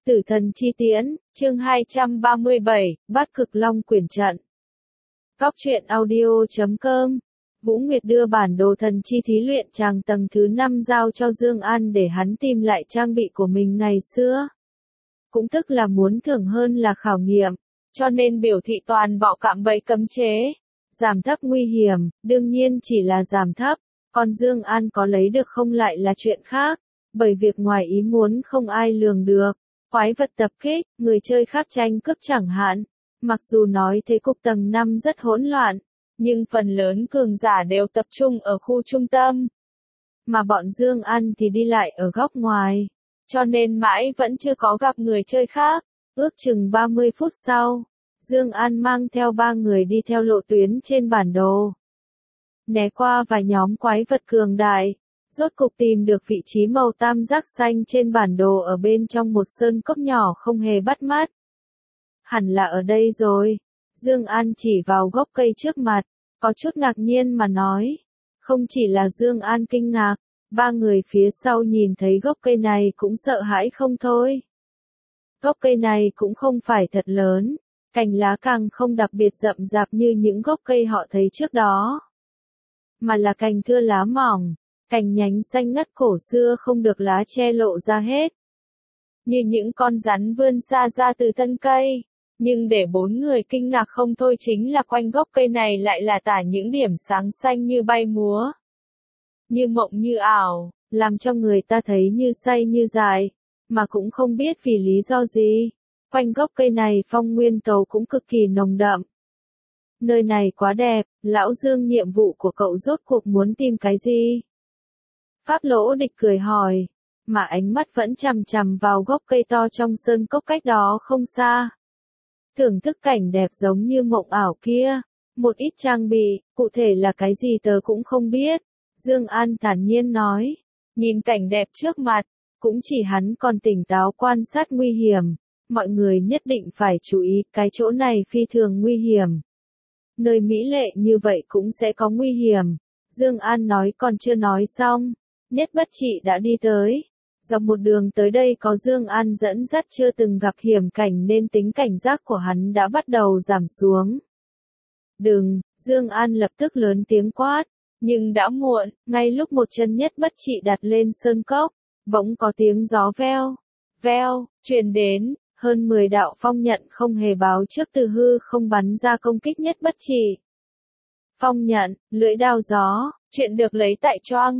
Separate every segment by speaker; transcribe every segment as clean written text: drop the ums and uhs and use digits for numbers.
Speaker 1: Tử thần chi tiễn, chương 237, Bát Cực Long Quyển trận. Góc truyện audio.com. Vũ Nguyệt đưa bản đồ thần chi thí luyện chàng tầng thứ 5 giao cho Dương An để hắn tìm lại trang bị của mình ngày xưa. Cũng tức là muốn thưởng hơn là khảo nghiệm, cho nên biểu thị toàn bộ cạm bẫy cấm chế. Giảm thấp nguy hiểm, đương nhiên chỉ là giảm thấp, còn Dương An có lấy được không lại là chuyện khác, bởi việc ngoài ý muốn không ai lường được. Quái vật tập kích, người chơi khác tranh cướp chẳng hạn. Mặc dù nói thế cục tầng 5 rất hỗn loạn, nhưng phần lớn cường giả đều tập trung ở khu trung tâm. Mà bọn Dương An thì đi lại ở góc ngoài, cho nên mãi vẫn chưa có gặp người chơi khác. Ước chừng 30 phút sau, Dương An mang theo 3 người đi theo lộ tuyến trên bản đồ. Né qua vài nhóm quái vật cường đại. Rốt cục tìm được vị trí màu tam giác xanh trên bản đồ ở bên trong một sơn cốc nhỏ không hề bắt mắt. Hẳn là ở đây rồi. Dương An chỉ vào gốc cây trước mặt, có chút ngạc nhiên mà nói. Không chỉ là Dương An kinh ngạc, 3 người phía sau nhìn thấy gốc cây này cũng sợ hãi không thôi. Gốc cây này cũng không phải thật lớn, cành lá càng không đặc biệt rậm rạp như những gốc cây họ thấy trước đó. Mà là cành thưa lá mỏng. Cành nhánh xanh ngắt cổ xưa không được lá che lộ ra hết. Như những con rắn vươn xa ra từ thân cây. Nhưng để 4 người kinh ngạc không thôi chính là quanh gốc cây này lại là tả những điểm sáng xanh như bay múa. Như mộng như ảo, làm cho người ta thấy như say như dại, mà cũng không biết vì lý do gì. Quanh gốc cây này phong nguyên tố cũng cực kỳ nồng đậm. Nơi này quá đẹp, lão Dương nhiệm vụ của cậu rốt cuộc muốn tìm cái gì? Pháp Lỗ Địch cười hỏi, mà ánh mắt vẫn chằm chằm vào gốc cây to trong sơn cốc cách đó không xa. Thưởng thức cảnh đẹp giống như mộng ảo kia, một ít trang bị, cụ thể là cái gì tớ cũng không biết. Dương An thản nhiên nói, nhìn cảnh đẹp trước mặt, cũng chỉ hắn còn tỉnh táo quan sát nguy hiểm. Mọi người nhất định phải chú ý, cái chỗ này phi thường nguy hiểm. Nơi mỹ lệ như vậy cũng sẽ có nguy hiểm. Dương An nói còn chưa nói xong. Nhất Bất Trị đã đi tới. Dọc một đường tới đây có Dương An dẫn dắt chưa từng gặp hiểm cảnh nên tính cảnh giác của hắn đã bắt đầu giảm xuống. Đừng, Dương An lập tức lớn tiếng quát. Nhưng đã muộn, ngay lúc một chân Nhất Bất Trị đặt lên sơn cốc, bỗng có tiếng gió veo, veo, truyền đến, hơn 10 đạo phong nhận không hề báo trước từ hư không bắn ra công kích Nhất Bất Trị. Phong nhận, lưỡi đao gió, chuyện được lấy tại choang.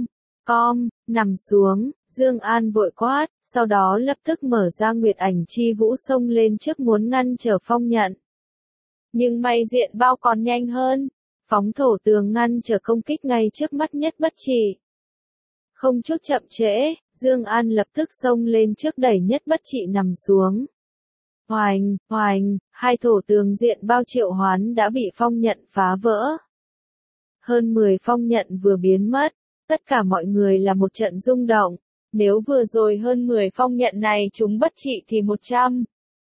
Speaker 1: Nằm xuống, Dương An vội quát, sau đó lập tức mở ra Nguyệt Ảnh Chi Vũ xông lên trước muốn ngăn trở phong nhận. Nhưng may Diện Bao còn nhanh hơn, phóng thổ tường ngăn trở công kích ngay trước mắt Nhất Bất Trị. Không chút chậm trễ, Dương An lập tức xông lên trước đẩy Nhất Bất Trị nằm xuống. Oành, oành, hai thổ tường Diện Bao triệu hoán đã bị phong nhận phá vỡ. Hơn 10 phong nhận vừa biến mất. Tất cả mọi người là một trận rung động, nếu vừa rồi hơn 10 phong nhận này chúng Bất Trị thì 100.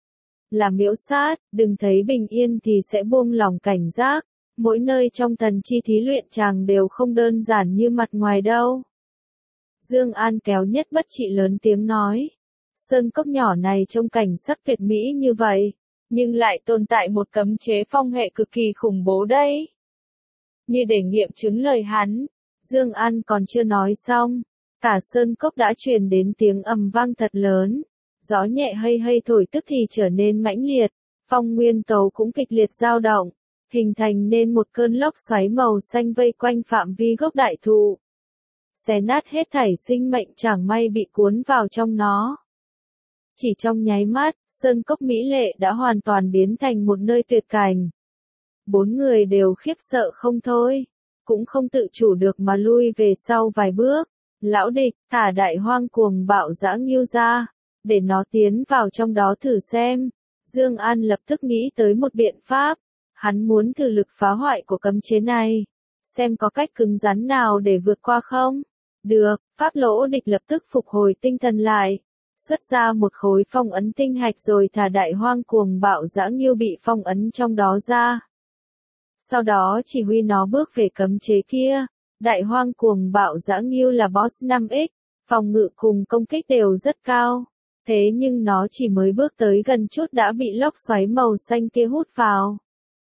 Speaker 1: Là miễu sát, đừng thấy bình yên thì sẽ buông lòng cảnh giác, mỗi nơi trong thần chi thí luyện chàng đều không đơn giản như mặt ngoài đâu. Dương An kéo Nhất Bất Trị lớn tiếng nói, sơn cốc nhỏ này trông cảnh sắc tuyệt mỹ như vậy, nhưng lại tồn tại một cấm chế phong hệ cực kỳ khủng bố đấy. Như để nghiệm chứng lời hắn. Dương An còn chưa nói xong, cả sơn cốc đã truyền đến tiếng ầm vang thật lớn, gió nhẹ hây hây thổi tức thì trở nên mãnh liệt, phong nguyên tố cũng kịch liệt dao động, hình thành nên một cơn lốc xoáy màu xanh vây quanh phạm vi gốc đại thụ, xé nát hết thảy sinh mệnh chẳng may bị cuốn vào trong nó. Chỉ trong nháy mắt, sơn cốc mỹ lệ đã hoàn toàn biến thành một nơi tuyệt cảnh. 4 người đều khiếp sợ không thôi. Cũng không tự chủ được mà lui về sau vài bước. Lão Địch, thả Đại Hoang cuồng bạo dã ngưu ra, để nó tiến vào trong đó thử xem. Dương An lập tức nghĩ tới một biện pháp, hắn muốn thử lực phá hoại của cấm chế này, xem có cách cứng rắn nào để vượt qua không. Được, Pháp Lỗ Địch lập tức phục hồi tinh thần lại, xuất ra một khối phong ấn tinh hạch rồi thả Đại Hoang cuồng bạo dã ngưu bị phong ấn trong đó ra. Sau đó chỉ huy nó bước về cấm chế kia. Đại Hoang cuồng bạo dã ngưu là boss 5x, phòng ngự cùng công kích đều rất cao. Thế nhưng nó chỉ mới bước tới gần chút đã bị lốc xoáy màu xanh kia hút vào.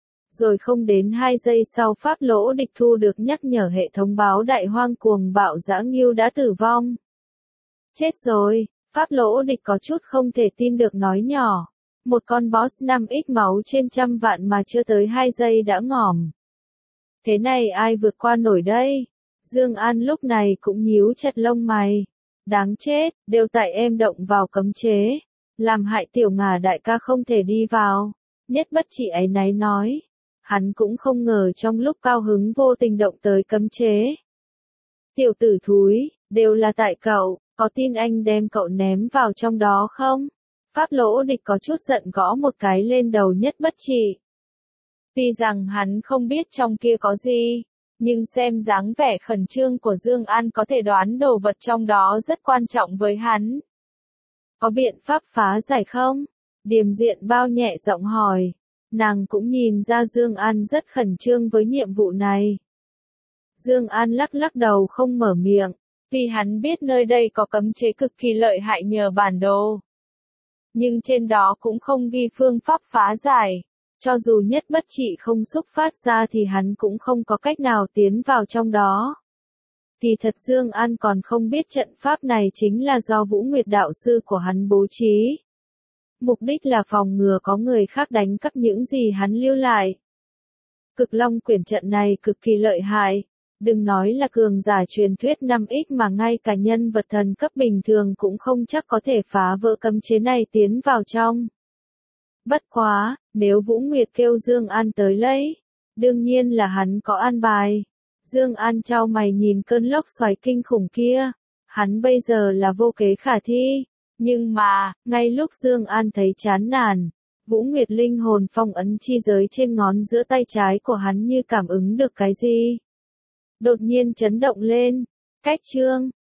Speaker 1: Rồi không đến 2 giây sau Pháp Lỗ Địch thu được nhắc nhở hệ thống báo đại hoang cuồng bạo dã ngưu đã tử vong. Chết rồi, Pháp Lỗ Địch có chút không thể tin được nói nhỏ. Một con boss 5x máu trên 100 vạn mà chưa tới 2 giây đã ngỏm. Thế này ai vượt qua nổi đây? Dương An lúc này cũng nhíu chặt lông mày. Đáng chết, đều tại em động vào cấm chế. Làm hại tiểu Ngà đại ca không thể đi vào. Nhất Bất Chỉ áy náy nói. Hắn cũng không ngờ trong lúc cao hứng vô tình động tới cấm chế. Tiểu tử thúi, đều là tại cậu, có tin anh đem cậu ném vào trong đó không? Pháp Lỗ Địch có chút giận gõ một cái lên đầu Nhất Bất Chỉ. Tuy rằng hắn không biết trong kia có gì, nhưng xem dáng vẻ khẩn trương của Dương An có thể đoán đồ vật trong đó rất quan trọng với hắn. Có biện pháp phá giải không? Điềm Diện Bao nhẹ giọng hỏi. Nàng cũng nhìn ra Dương An rất khẩn trương với nhiệm vụ này. Dương An lắc lắc đầu không mở miệng, vì hắn biết nơi đây có cấm chế cực kỳ lợi hại nhờ bản đồ. Nhưng trên đó cũng không ghi phương pháp phá giải. Cho dù Nhất Bất Chỉ không xúc phát ra thì hắn cũng không có cách nào tiến vào trong đó. Thì thật Dương An còn không biết trận pháp này chính là do Vũ Nguyệt đạo sư của hắn bố trí. Mục đích là phòng ngừa có người khác đánh cắp những gì hắn lưu lại. Cực Long quyển trận này cực kỳ lợi hại. Đừng nói là cường giả truyền thuyết 5x mà ngay cả nhân vật thần cấp bình thường cũng không chắc có thể phá vỡ cấm chế này tiến vào trong. Bất quá, nếu Vũ Nguyệt kêu Dương An tới lấy, đương nhiên là hắn có an bài. Dương An chau mày nhìn cơn lốc xoáy kinh khủng kia, hắn bây giờ là vô kế khả thi, nhưng mà, ngay lúc Dương An thấy chán nản, Vũ Nguyệt linh hồn phong ấn chi giới trên ngón giữa tay trái của hắn như cảm ứng được cái gì, đột nhiên chấn động lên. Cách chương